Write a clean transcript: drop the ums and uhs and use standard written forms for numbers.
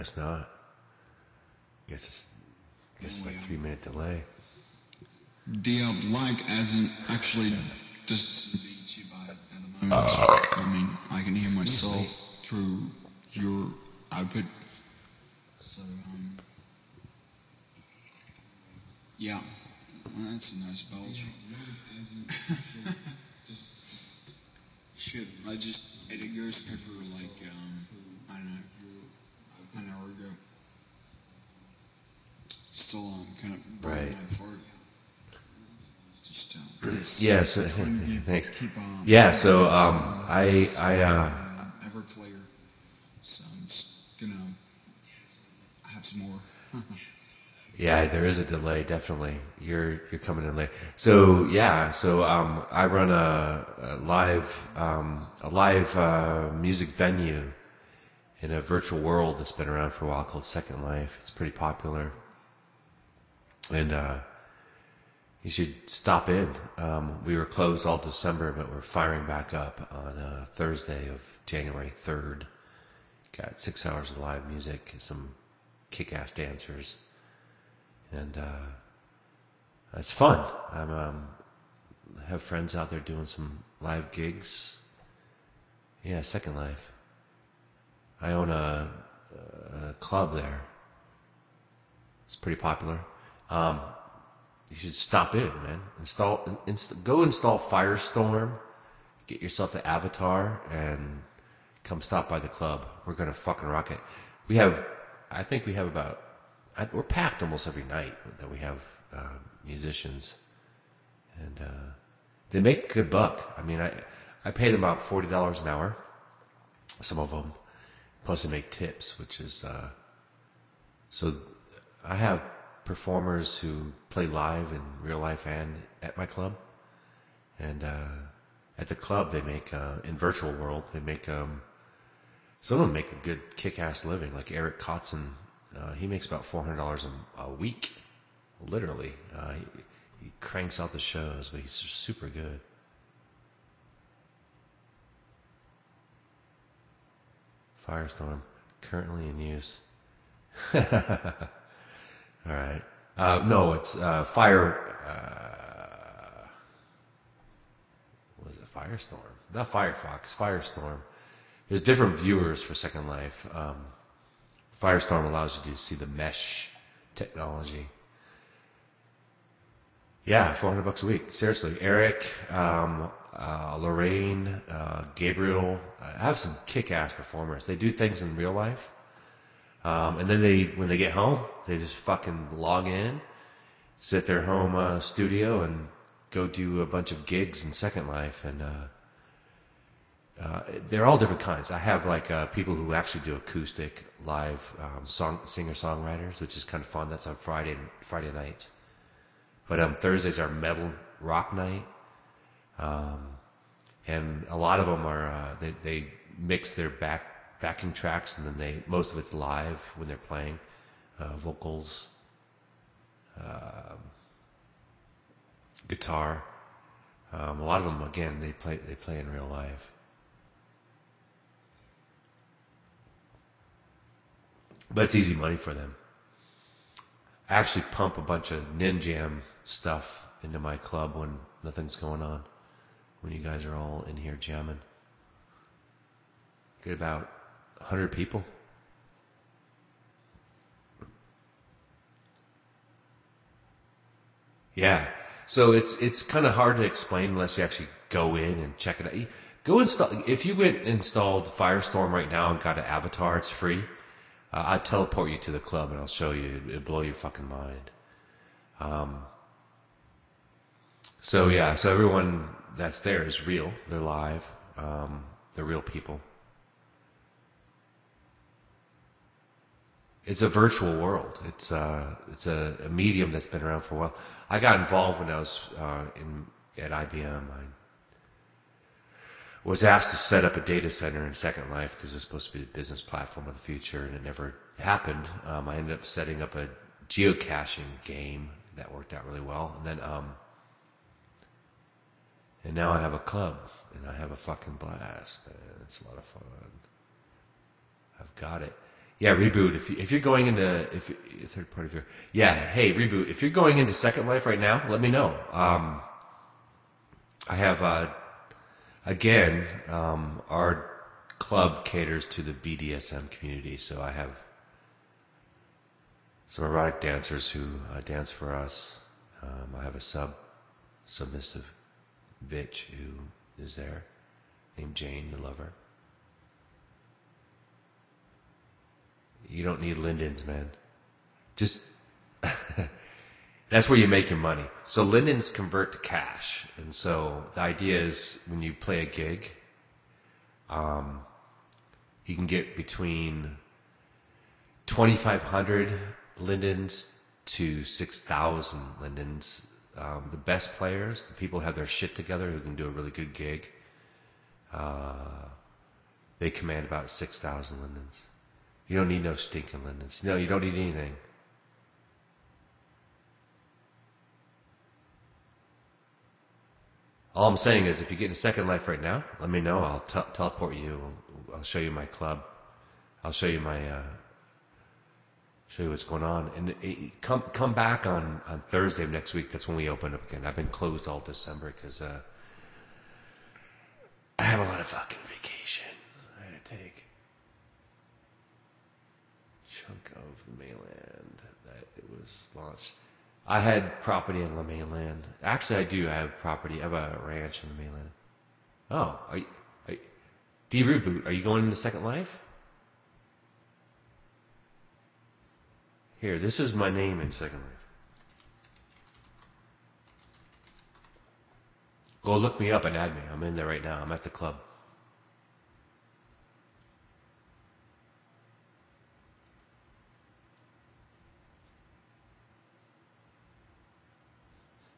It's not. Guess it's like 3 minute delay. Like as in actually just beat you by at the moment. I mean, I can hear myself through your output. So, yeah. Well, that's a nice bulge. Shit, I just ate a ghost pepper like, I don't know, an hour ago. Still, kind of burning Right. my fart. Just, Yeah. So thanks. Yeah. So I Everclear. So I'm just gonna have some more. yeah, there is a delay. Definitely, you're coming in late. So yeah, so I run a live music venue in a virtual world that's been around for a while called Second Life. It's pretty popular, and you should stop in. We were closed all December, but we're firing back up on Thursday of January 3rd. Got 6 hours of live music, some kick-ass dancers. And it's fun. I have friends out there doing some live gigs. Yeah, Second Life. I own a club there. It's pretty popular. You should stop in, man. Go install Firestorm. Get yourself an avatar and come stop by the club. We're gonna fucking rock it. I think we have about. We're packed almost every night that we have musicians, and they make good buck. I mean, I pay them about $40 an hour. Some of them, plus they make tips, which is so. I have performers who play live in real life and at my club, and at the club they make in virtual world they make some of them make a good kick-ass living. Like Eric Kotzen. He makes about $400 a week, literally. He cranks out the shows, but he's super good. Firestorm, currently in use. All right. No, it's Fire. What is it? Firestorm. Not Firefox. Firestorm. There's different viewers for Second Life. Firestorm allows you to see the mesh technology. Yeah, $400 a week. Seriously, Eric, Lorraine, Gabriel. I have some kick-ass performers. They do things in real life, and then when they get home, they just fucking log in, sit their home studio, and go do a bunch of gigs in Second Life, and they're all different kinds. I have like people who actually do acoustic live singer-songwriters, which is kind of fun. That's on Friday nights. But Thursdays are metal rock night, and a lot of them are they mix their backing tracks, and then most of it's live when they're playing vocals, guitar. A lot of them again they play in real life. But it's easy money for them. I actually pump a bunch of Ninjam stuff into my club when nothing's going on. When you guys are all in here jamming. Get about 100 people. Yeah. So it's kind of hard to explain unless you actually go in and check it out. Go install. If you went and installed Firestorm right now and got an avatar, it's free. I'll teleport you to the club and I'll show you. It'll blow your fucking mind. So everyone that's there is real. They're live. They're real people. It's a virtual world. It's a medium that's been around for a while. I got involved when I was at IBM. I was asked to set up a data center in Second Life because it was supposed to be the business platform of the future, and it never happened. I ended up setting up a geocaching game that worked out really well, and then and now I have a club, and I have a fucking blast. Man. It's a lot of fun. I've got it. Yeah, Reboot. If you're going into third party viewer, yeah. Hey, Reboot. If you're going into Second Life right now, let me know. I have again, our club caters to the BDSM community, so I have some erotic dancers who dance for us. I have a submissive bitch who is there, named Jane, the lover. You don't need Linden's, man. Just that's where you make your money. So Linden's convert to cash, and so the idea is when you play a gig, you can get between 2,500 Lindens to 6,000 Lindens. The best players, the people who have their shit together who can do a really good gig, they command about 6,000 Lindens. You don't need no stinking Lindens. No, you don't need anything. All I'm saying is, if you get in Second Life right now, let me know. I'll teleport you. I'll show you my club. I'll show you show you what's going on. And come back on Thursday of next week. That's when we open up again. I've been closed all December because I have a lot of fucking vacation I had to take. Chunk of the mainland that it was launched. I had property on the mainland. Actually, I do. I have property. I have a ranch on the mainland. Oh, D-Reboot, are you going into Second Life? Here, this is my name in Second Life. Go look me up and add me. I'm in there right now. I'm at the club.